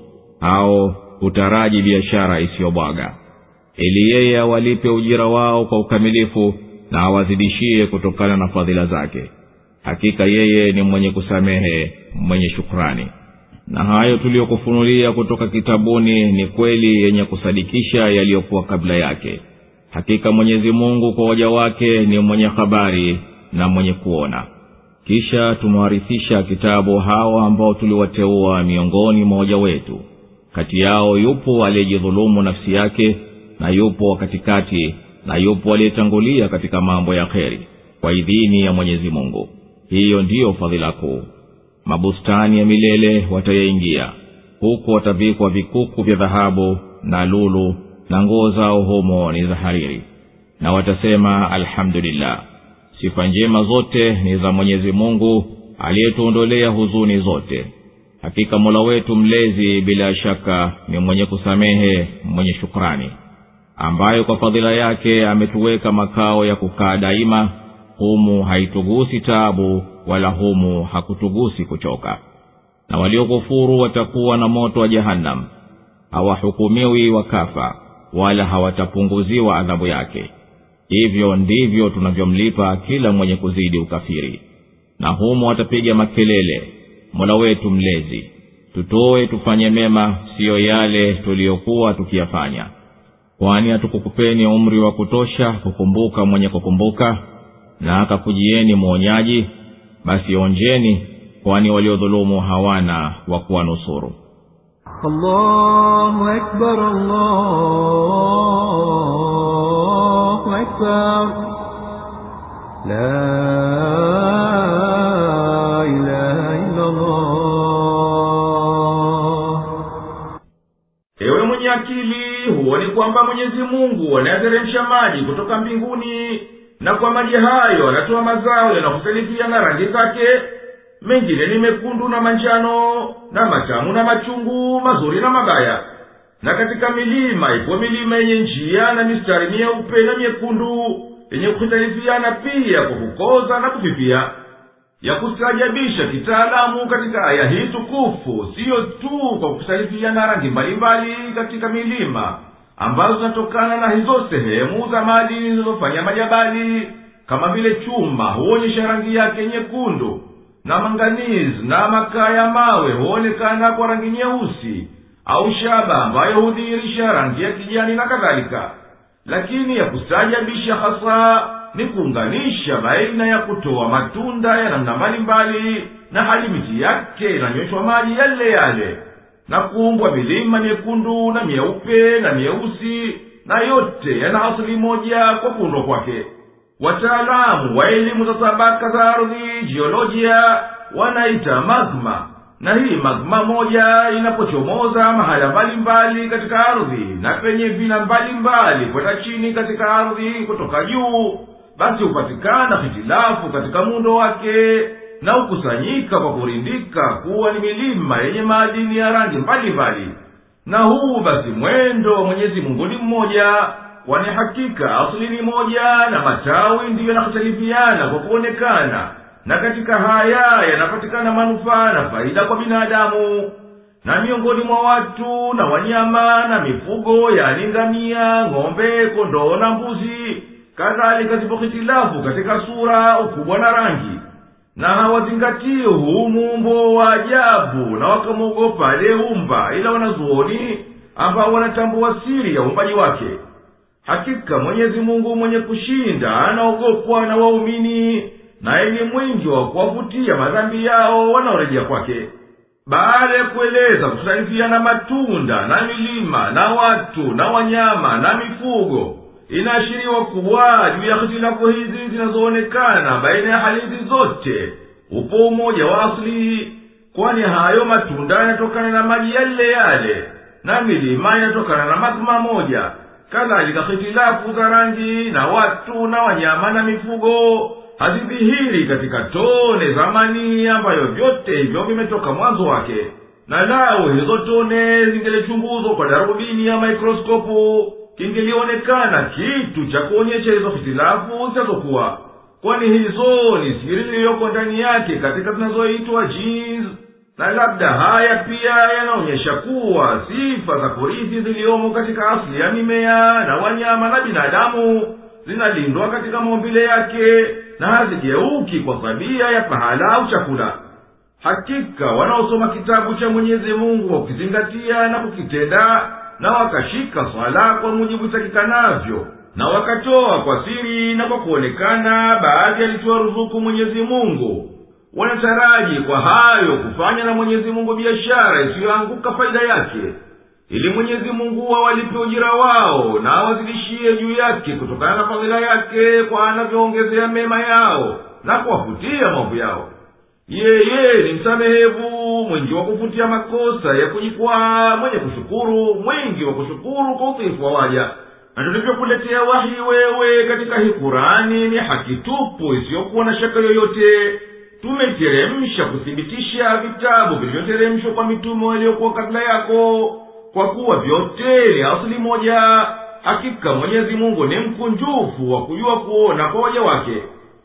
au utaraji biashara isiyobwaga, ili yeye awalipe ujira wao kwa ukamilifu na awazidishie kutokana na fadhila zake. Hakika yeye ni mwenye kusamehe, mwenye shukrani. Na hayo tuliyokufunulia kutoka kitabuni ni kweli yenye kusadikisha yaliyokuwa kabla yake. Hakika Mwenyezi Mungu kwa waja wake ni mwenye habari na mwenye kuona. Kisha tumewarithisha kitabu hao ambao tuliwateua miongoni mwa waja wetu. Kati yao yupo aliyejidhulumu nafsi yake, na yupo katikati, na yupo aliyetangulia katika mambo ya kheri kwa idhini ya Mwenyezi Mungu. Hiyo ndiyo fadhila kuu. Mabustani ya milele watayaingia, huko watavikwa vikuku vya dhahabu na lulu, na nguo zao humo ni za hariri. Na watasema alhamdulillah, sifa njema zote ni za Mwenyezi Mungu aliyetuondolea huzuni zote. Hakika Mola wetu mlezi bila shaka ni mwenye kusamehe, mwenye shukrani, ambayo kwa fadhila yake ametuweka makao ya kukaa daima. Humu haitugusi taabu, wala humu hakutugusi kuchoka. Na waliokufuru watakuwa na moto wa jahannam, hawahukumiwi wakafa, wala hawatapunguziwa adhabu yake. Hivyo ndivyo tunavyomlipa kila mwenye kuzidi ukafiri. Na humu watapiga makelele, Mola wetu mlezi, tutoe tufanye mema, siyo yale tuliyokuwa tukiyafanya. Kwani hatukukupeni umri wa kutosha kukumbuka mwenye kukumbuka, na akakujieni mwonyaji? Basi onjeni, kwani waliodhulumu hawana wa kuwanusuru. Allahu Akbar, Allahu Akbar, la ilaha illa Allah. Ewe mwenye akili, huoni kwamba Mwenyezi Mungu anateremsha maji kutoka mbinguni, na kwa maji hayo anatoa mazao yanayokhitalifiana rangi zake? Mengine ni mekundu na manjano, na matamu na machungu, mazuri na mabaya. Na katika milima ipo milima yenye njia na mistari mieupe na miekundu yenye kukhitalifiana pia kwa kukoza na kufifia. Ya kustajabisha kitaalamu katika aya hii tukufu siyo tu kwa kukhitalifiana rangi mbalimbali katika milima ambazo zinatokana na hizo sehemu za madini zinazofanya majabali, kama vile chuma huonyesha rangi yake nyekundu, na manganizi na makaa ya mawe huonekana kwa rangi nyeusi, au shaba ambayo hudhihirisha rangi ya kijani na kadhalika. Lakini ya kustajabisha hasa ni kuunganisha baina ya kutoa matunda ya namna mbalimbali na hali miti yake inanyweshwa maji yale yale, na kuumbwa milima miekundu na mieupe na mieusi, na yote yana asili moja kwa kuundwa kwake. Wataalamu wa elimu za tabaka za ardhi, jiolojia, wanaita magma. Na hii magma moja inapochomoza mahala mbalimbali katika ardhi, na penye vina mbalimbali kwenda chini katika ardhi kutoka juu, basi hupatikana hitilafu katika muundo wake, na ukusanyika kwa kurindika kuwa ni milima yenye madini ya rangi mbalimbali. na huu basi mwendo wa Mwenyezi Mungu ni mmoja, kwani hakika asili ni moja na matawi ndiyo yanakhtalifiana kwa kuonekana, na katika haya yanapatikana manufaa na faida kwa binadamu. Na miongoni mwa watu na wanyama na mifugo, yani ngamia, ng'ombe, kondoo na mbuzi, kadhalika zipo hitilafu katika sura, ukubwa na rangi, na hawazingatii huu muumbo wa ajabu na wakamwogopa aliyeumba, ila wanazuoni ambao wanatambua siri ya uumbaji wake. Hakika Mwenyezi Mungu mwenye kushinda anaogopwa na waumini, na ni mwingi wa kuwavutia madhambi yao wanaorejea kwake. Baada ya kueleza kutarifiana matunda na milima na watu na wanyama na mifugo, inaashiriwa kuwa juu ya hitilafu hizi zinazoonekana baina ya hali hizi zote upo umoja wa asili, kwani hayo matunda yanatokana na maji yale yale, na milima yanatokana na magma moja. Kadhalika hitilafu za rangi na watu na wanyama na mifugo hazidhihiri katika tone za manii, ambayo vyote hivyo vimetoka mwanzo wake. Na lao hizo tone zingelichunguzwa kwa darubini ya mikroskopu, kingelionekana kitu cha kuonyesha hizo hitilafu zinazokuwa, kwani hizo ni siri iliyoko ndani yake katika zinazoitwa genes. Na labda haya pia yanaonyesha kuwa sifa za kurithi ziliomo katika asili ya mimea na wanyama na binadamu zinalindwa katika maumbile yake, na hazigeuki kwa tabia ya pahala au chakula. Hakika wanaosoma kitabu cha Mwenyezi Mungu wa kukizingatia na kukitenda, na wakashika swala kwa mujibu itakikanavyo, na wakatoa kwa siri na kwa kuonekana baadhi alitoa ruzuku Mwenyezi Mungu, wanataraji kwa hayo kufanya na Mwenyezi Mungu biashara isiyoanguka faida yake, ili Mwenyezi Mungu awalipe ujira wao na awazidishie juu yake kutokana na fadhila yake, kwa anavyoongezea mema yao na kuwafutia maovu yao. Yeye ni msamehevu, mwingi wa kufutia makosa ya kujikwaa, mwenye kushukuru, mwingi wa kushukuru kwa utiifu wa waja. Na tulivyokuletea wahi wewe katika hii Kurani ni haki tupu isiyokuwa na shaka yoyote. Tumeteremsha kuthibitisha vitabu vilivyoteremshwa kwa mitume waliokuwa kabla yako, kwa kuwa vyote ni asili moja. Hakika Mwenyezi Mungu ni mkunjufu wa kujua kuona kwa waja wake.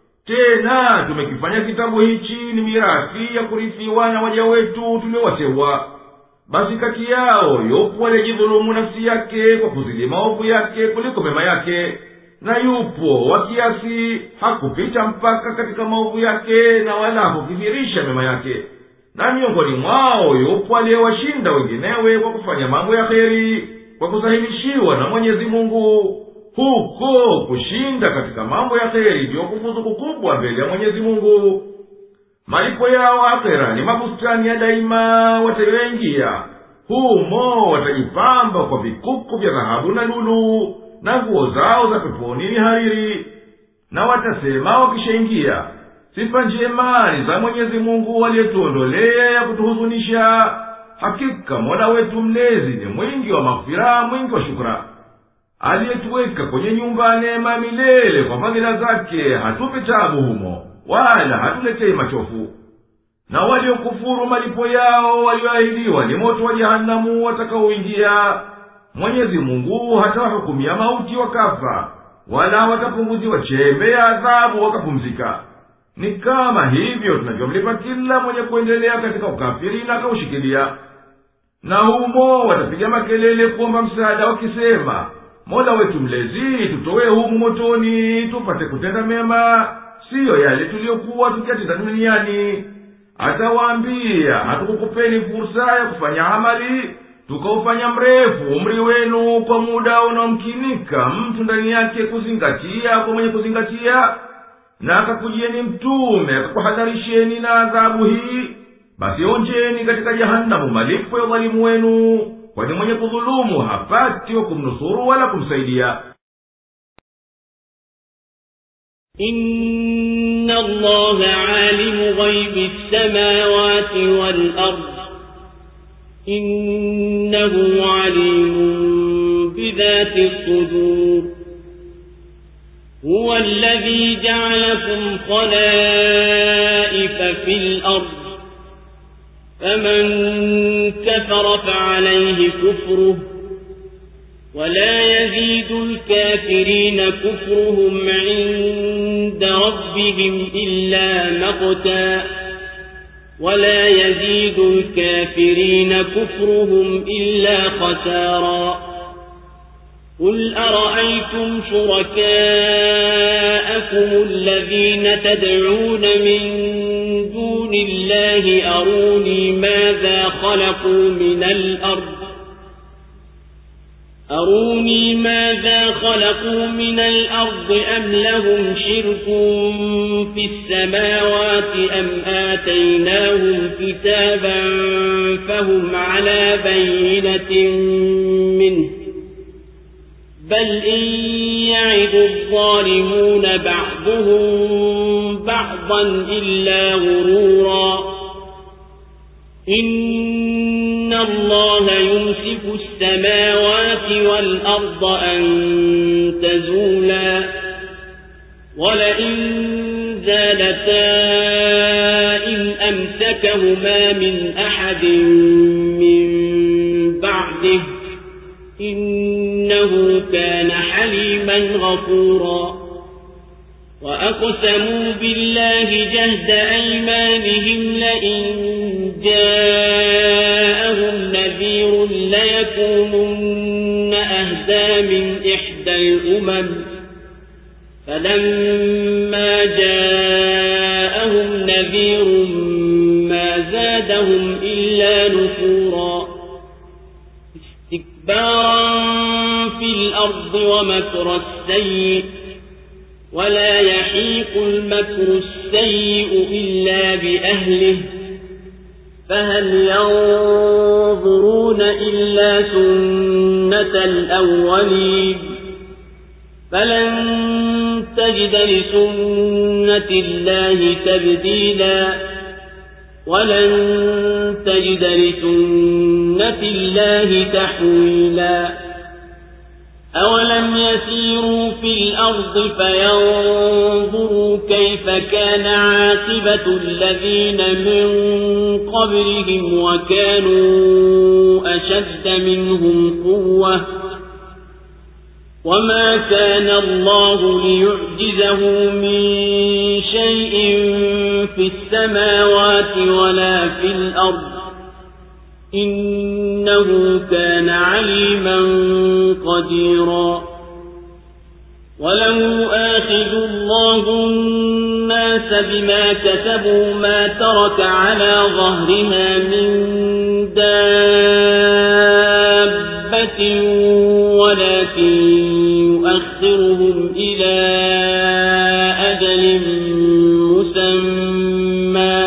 Tena tumekifanya kitabu hichi ni mirathi ya kurithiwa na waja wetu tuliowateua. Basi kati yao yupo aliyejidhulumu nafsi yake kwa kuzidi maovu yake kuliko mema yake, na yupo wa kiasi hakupita mpaka katika maovu yake na wala hakukithirisha mema yake. Na miongoni mwao yupo aliyewashinda wenginewe kwa kufanya mambo ya kheri, kwa kusahilishiwa na Mwenyezi Mungu. Huko kushinda katika mambo ya kheri ndiyo kufuzu kukubwa mbele ya Mwenyezi Mungu. Malipo yao akhera ni mabustani ya daima watayoingia. Humo watajipamba kwa vikuku vya dhahabu na lulu, na nguo zao za peponi ni hariri. Na watasema wakishaingia, sifa njema ni za Mwenyezi Mungu aliyetuondolea ya kutuhuzunisha. Hakika Mola wetu mlezi ni mwingi wa maghfira, mwingi wa shukra. Aliyetuweka kwenye nyumba neema milele kwa fadhila zake, hatupi taabu humo, wala hatuletei machofu. Na waliokufuru malipo yao walioahidiwa ni moto wa jahanamu watakaoingia. Mwenyezi Mungu hatawahukumia mauti wakafa, wala watapunguziwa chembe ya adhabu wakapumzika. Ni kama hivyo tunavyomlipa kila mwenye kuendelea katika ukafiri na kaushikilia. Na humo watapiga makelele kuomba msaada wakisema, Mola wetu mlezi, tutowe humu motoni tupate kutenda mema, siyo yale tuliokuwa tukiyatenda duniani. Atawaambia, hatukukupeni fursa ya kufanya amali, tukaufanya mrefu umri wenu kwa muda unaomkinika mtu ndani yake kuzingatia kwa mwenye kuzingatia, na akakujieni mtume akakuhadharisheni na adhabu hii. Basi onjeni katika jahanamu malipo ya dhalimu wenu, kwani mwenye kudhulumu hapati wa kumnusuru wala kumsaidia. إن الله عالم غيب السماوات والأرض إنه عليم بذات الصدور هو الذي جعلكم خلائف في الأرض فمن كفر فعليه كفره ولا يزيد الكافرين كفرهم عند ربهم إلا مقتا ولا يزيد الكافرين كفرهم إلا خسارا قل أرأيتم شركاءكم الذين تدعون من دون الله أروني ماذا خلقوا من الأرض أروني ماذا خلقوا من الأرض أم لهم شرك في السماوات أم آتيناهم كتابا فهم على بينة منه بل إن يعد الظالمون بعضهم بعضا إلا غرورا إن الله يمسك السماوات والأرض أن تزولا ولئن زالتا إن أمسكهما من أحد من بعده إنه كان حليما غفورا وأقسموا بالله جهد أيمانهم لئن جاءهم نذير ليكونن أهدى من إحدى الأمم فلما جاءهم نذير ما زادهم إلا نفورا استكبارا في الأرض ومكر السيء ولا يحيق المكر السيء إلا بأهله فهل ينظرون إلا سنة الأولين فلن تجد لسنة الله تبديلا ولن تجد لسنة الله تحويلا أولم يسيروا في الأرض فينظروا كيف كان عاقبة الذين من قبلهم وكانوا أشد منهم قوة وما كان الله ليعجزه من شيء في السماوات ولا في الأرض إنه كان عليما قديرا ولو آخذ الله الناس بما كسبوا ما ترك على ظهرها من دابة ولكن يؤخرهم إلى أجل مسمى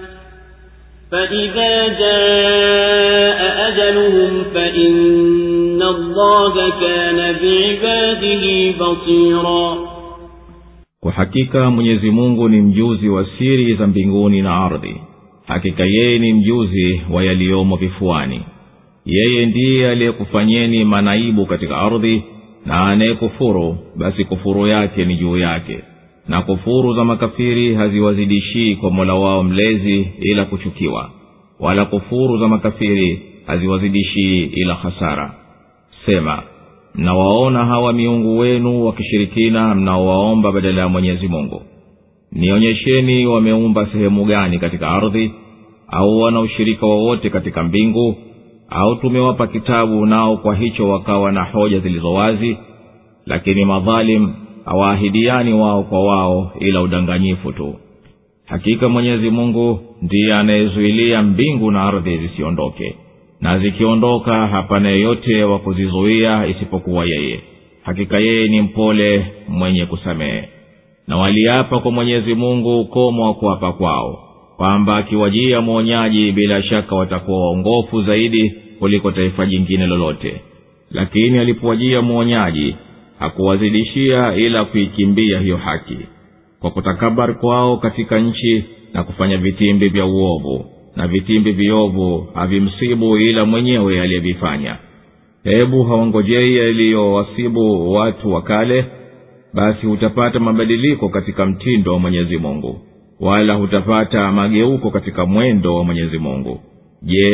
فإذا جاء أجلهم فإن الله كان بعباده بصيرا. Kwa hakika Mwenyezi Mungu ni mjuzi wa siri za mbinguni na ardhi. Hakika yeye ni mjuzi wa yaliyomo vifuani. Yeye ndiye aliyekufanyeni manaibu katika ardhi, na anayekufuru basi kufuru yake ni juu yake. Na kufuru za makafiri haziwazidishii kwa Mola wao mlezi ila kuchukiwa, wala kufuru za makafiri haziwazidishii ila hasara. Sema, mnawaona hawa miungu wenu wakishirikina mnaowaomba badala ya Mwenyezi Mungu? Nionyesheni wameumba sehemu gani katika ardhi, au wana ushirika wowote katika mbingu, au tumewapa kitabu nao kwa hicho wakawa na hoja zilizowazi. Lakini madhalim hawaahidiani wao kwa wao ila udanganyifu tu. Hakika Mwenyezi Mungu ndiye anayezuilia mbingu na ardhi zisiondoke, na zikiondoka hapana yeyote wa kuzizuia isipokuwa yeye. Hakika yeye ni mpole mwenye kusamehe. Na waliapa kwa Mwenyezi Mungu ukomo wa kuapa kwao, kwamba akiwajia mwonyaji bila shaka watakuwa waongofu zaidi kuliko taifa jingine lolote. Lakini alipowajia mwonyaji hakuwazidishia ila kuikimbia hiyo haki, kwa kutakabari kwao katika nchi na kufanya vitimbi vya uovu, na vitimbi viovu havimsibu ila mwenyewe aliyevifanya. Hebu hawangojei yaliyowasibu watu wa kale? Basi hutapata mabadiliko katika mtindo wa Mwenyezi Mungu, wala hutapata mageuko katika mwendo wa Mwenyezi Mungu. Je,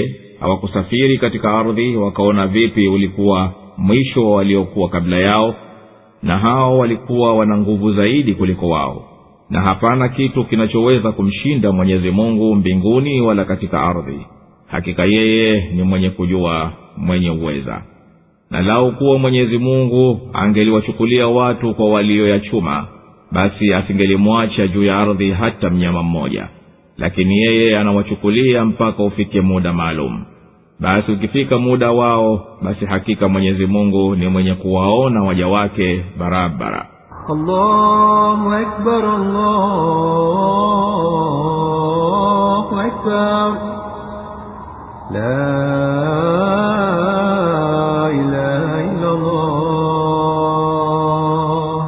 hawakusafiri katika ardhi wakaona vipi ulikuwa mwisho wa waliokuwa kabla yao, na hao walikuwa wana nguvu zaidi kuliko wao, na hapana kitu kinachoweza kumshinda Mwenyezi Mungu mbinguni wala katika ardhi. Hakika yeye ni mwenye kujua, mwenye uweza. Na lau kuwa Mwenyezi Mungu angeliwachukulia watu kwa walioyachuma, basi asingelimwacha juu ya ardhi hata mnyama mmoja, lakini yeye anawachukulia mpaka ufike muda maalum. Basi ukifika muda wao, basi hakika Mwenyezi Mungu ni mwenye kuwaona waja wake barabara. Allahu Akbar, Allahu Akbar, la ilaha illa Allah.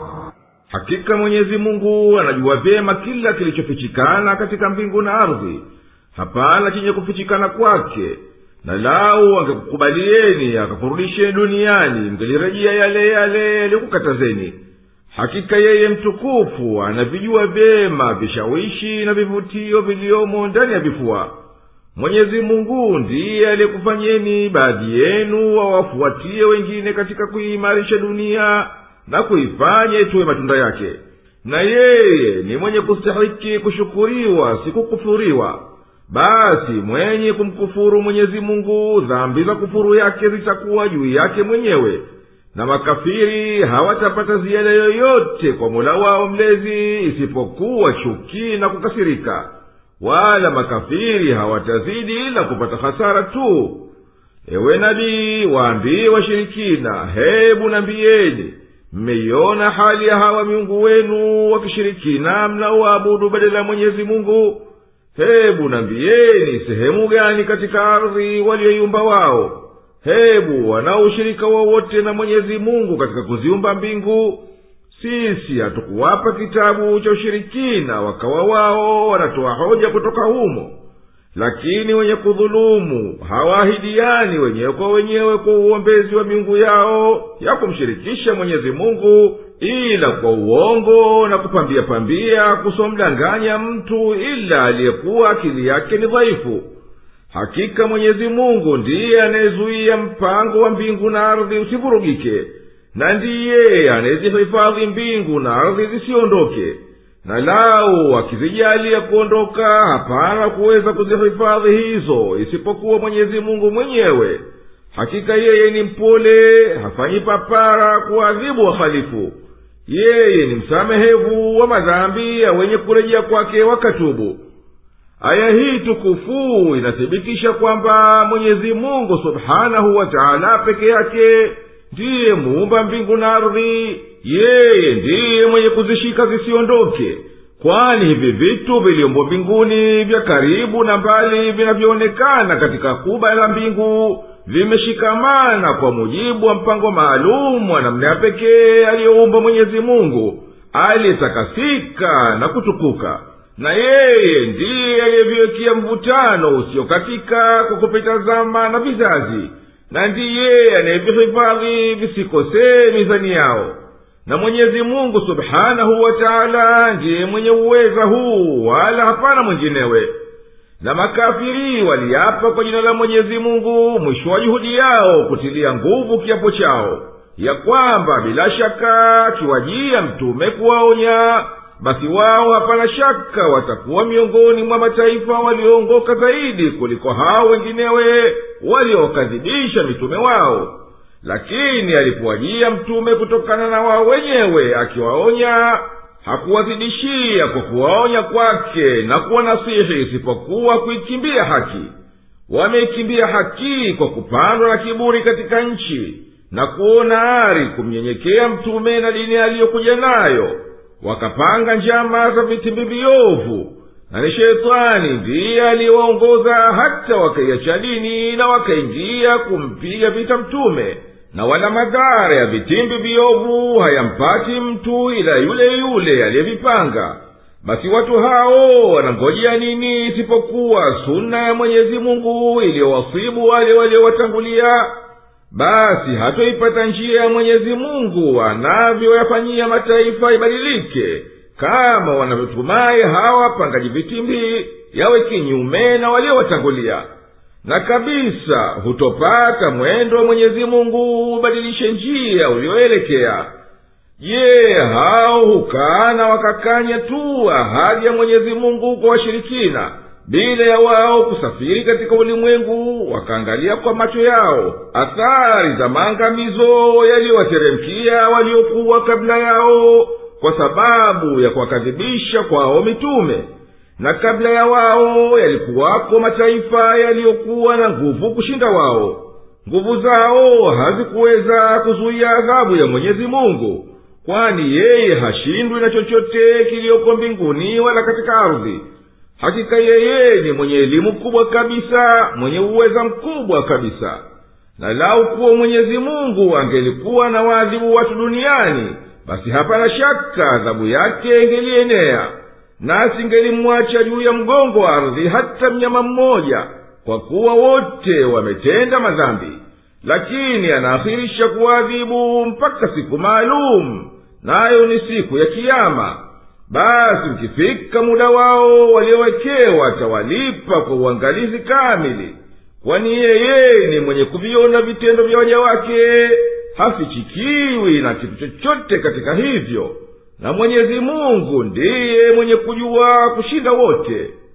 Hakika Mwenyezi Mungu anajua vyema kila kilichofichikana katika mbingu na ardhi, hapana chenye kufichikana kwake. Na lau angekukubalieni akakurudisheni duniani, mngelirejea yale yale yaliyokukatazeni. Hakika yeye mtukufu anavijua vyema vishawishi na vivutio viliomo ndani ya vifua. Mwenyezi Mungu ndiye aliyekufanyeni baadhi yenu wawafuatie wengine katika kuimarisha dunia na kuifanya itoe matunda yake, na yeye ni mwenye kustahiki kushukuriwa, si kukufuriwa. Basi mwenye kumkufuru Mwenyezi Mungu, dhambi za kufuru yake zitakuwa juu yake mwenyewe, na makafiri hawatapata ziada yoyote kwa Mola wao mlezi isipokuwa chuki na kukasirika, wala makafiri hawatazidi ila kupata hasara tu. Ewe nabii, waambie washirikina, hebu nambieni, mmeiona hali ya hawa miungu wenu wakishirikina mnaoabudu badala ya Mwenyezi Mungu? Hebu nambieni, sehemu gani katika ardhi walioiumba wao? Hebu wanaoshirika wowote na Mwenyezi Mungu katika kuziumba mbingu? Sisi hatukuwapa kitabu cha ushirikina wakawa wao wanatoa hoja kutoka humo. Lakini wenye kudhulumu hawaahidiani wenyewe kwa wenyewe kwa uombezi wa miungu yao ya kumshirikisha Mwenyezi Mungu, ila kwa uongo na kupambia pambia kusomdanganya mtu ila aliyekuwa akili yake ni dhaifu. Hakika Mwenyezi Mungu ndiye anayezuia mpango wa mbingu na ardhi usivurugike, na ndiye anayezihifadhi mbingu na ardhi zisiondoke. Na lau akizijalia kuondoka, hapana kuweza kuzihifadhi hizo isipokuwa Mwenyezi Mungu mwenyewe. Hakika yeye ni mpole, hafanyi papara kuadhibu wahalifu. Yeye ni msamehevu wa madhambi ya wenye kurejea kwake wakatubu. Aya hii tukufu inathibitisha kwamba Mwenyezi Mungu Subhanahu wa Ta'ala peke yake ndiye muumba mbingu na ardhi. Yeye ndiye mwenye kuzishika zisiondoke, kwani hivi vitu vilivyo mbinguni vya karibu na mbali vinavyoonekana katika kuba la mbingu vimeshikamana kwa mujibu wa mpango maalum wa namna pekee aliyoumba Mwenyezi Mungu aliyetakasika na kutukuka. Na yeye ndiye aliyeviwekea mvutano usiokatika kwa kupita zama na vizazi, na ndiye anayevihifadhi visikosee mizani yao. Na Mwenyezi Mungu Subhanahu wa Ta'ala ndiye mwenye uweza huu, wala hapana mwinginewe. Na makafiri waliapa kwa jina la Mwenyezi Mungu mwisho wa juhudi yao kutilia nguvu kiapo chao, ya kwamba bila shaka kiwajia mtume kuwaonya, basi wao hapana shaka watakuwa miongoni mwa mataifa walioongoka zaidi kuliko hao wenginewe waliokadhibisha mitume wao. Lakini alipowajia mtume kutokana na wao wenyewe akiwaonya, hakuwazidishia kwa kuwaonya kwake na kuwanasihi isipokuwa kuikimbia haki. Wameikimbia haki kwa kupandwa na kiburi katika nchi na kuona ari kumnyenyekea mtume na dini aliyokuja nayo, wakapanga njama za vitimbi viovu, na ni shetani ndiye aliyewaongoza hata wakaiacha dini na wakaingia kumpiga vita mtume. Na wala madhara ya vitimbi viovu hayampati mtu ila yule yule aliyevipanga. Basi watu hao wanangojea nini isipokuwa sunna ya Mwenyezi Mungu iliyowasibu wale waliowatangulia? Basi hatoipata njia ya Mwenyezi Mungu anavyoyafanyia mataifa ibadilike, kama wanavyotumai hawa pangaji vitimbi yawe kinyume na waliowatangulia. na kabisa hutopata mwendo wa Mwenyezi Mungu ubadilishe njia ulioelekea. Je, hao hukana wakakanya tu ahadi ya Mwenyezi Mungu kwa washirikina bila ya wao kusafiri katika ulimwengu wakaangalia kwa macho yao athari za maangamizo yaliyowateremkia waliokuwa kabla yao kwa sababu ya kuwakadhibisha kwao mitume, na kabla ya wao yalikuwako mataifa yaliyokuwa na nguvu kushinda wao. Nguvu zao hazikuweza kuzuia adhabu ya Mwenyezi Mungu, kwani yeye hashindwi na chochote kiliyoko mbinguni wala katika ardhi. Hakika yeye ni mwenye elimu kubwa kabisa, mwenye uweza mkubwa kabisa. Na lau kuwa Mwenyezi Mungu angelikuwa na waadhibu watu duniani, basi hapana shaka adhabu yake ingelienea, nasi ingelimwacha juu ya mgongo wa ardhi hata mnyama mmoja, kwa kuwa wote wametenda madhambi. Lakini anaakhirisha kuadhibu mpaka siku maalum, nayo ni siku ya Kiyama. Basi ukifika muda wao waliowekewa atawalipa kwa uangalizi kamili, kwani yeye ni mwenye kuviona vitendo vya waja wake, hafichikiwi na kitu chochote katika hivyo. Na Mwenyezi Mungu ndiye mwenye kujua kushinda wote.